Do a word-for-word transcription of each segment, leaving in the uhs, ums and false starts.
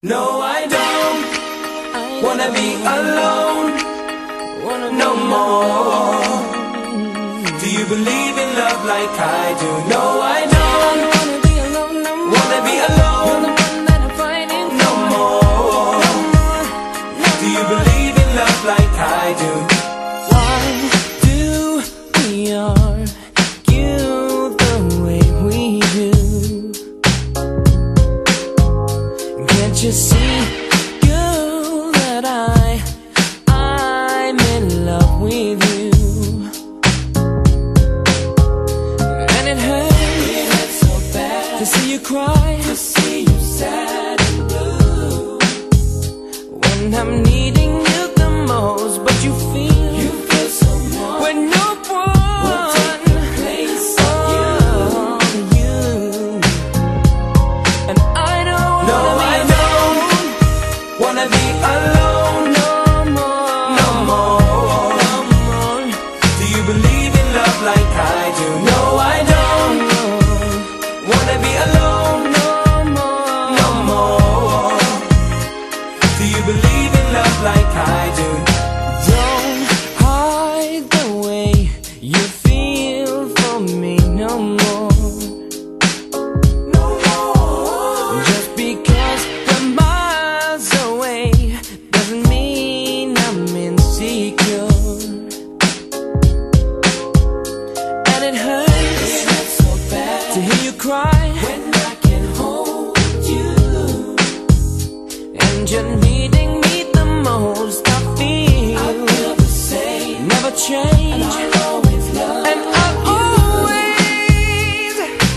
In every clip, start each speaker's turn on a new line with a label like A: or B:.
A: No, I don't wanna be alone no more. Do you believe in love like I do? No, I don't wanna be alone no more. Do you believe in love like I do?
B: Why do we argue the way we do? Can't you see, girl, that I, I'm in love with you? And it hurts, it hurts so bad to see you cry, to see you sad and blue. When I'm needing you the most, but you feel, you feel so warm when no one will take the place of you. you. And I don't
A: No,
B: wanna
A: I
B: be
A: don't wanna be alone
B: no more,
A: no more.
B: no more.
A: Do you believe in love like I do? No, I don't wanna be alone
B: No more,
A: no more. Do you believe in love like I do?
B: Don't hide the way you feel for me no more.
A: No more.
B: Just because we're miles away doesn't mean I'm insecure. And it hurts,
A: It hurts so bad
B: to hear you cry
A: when I can hold you.
B: and you're needing me the most. I feel,
A: I feel the same,
B: never change.
A: and I'll always love
B: And I'll always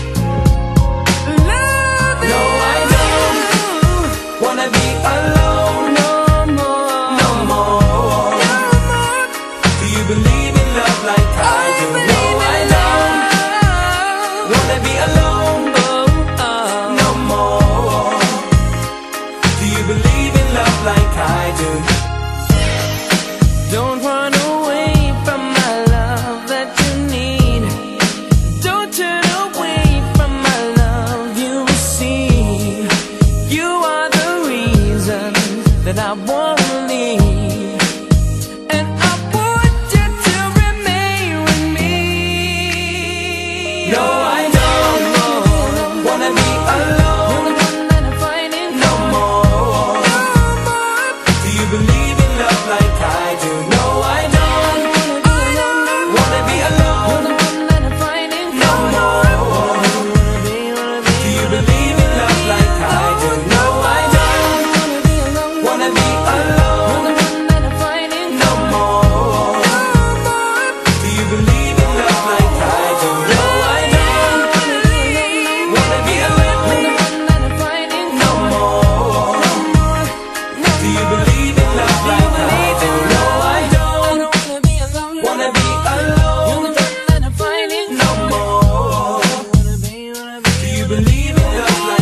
B: love you.
A: No, I don't wanna be alone
B: No more,
A: no more.
B: no more.
A: Do you believe in love like I do? No, I don't wanna be alone
B: Oh, oh.
A: no more. Do you believe in love like I do?
B: Don't run away from my love that you need. Don't turn away from my love you receive. You are the reason that I wanna leave, and I want you to remain with me.
A: No, I don't wanna be alone no more. Do you believe in love like I do? No, I don't wanna be alone no more. Do you believe in love like I do? No, I don't wanna be alone no more. Do you believe in love like I do? No, I don't wanna be alone no more. Do you believe in love like I do? No, I don't wanna be alone no more. Do you believe in love like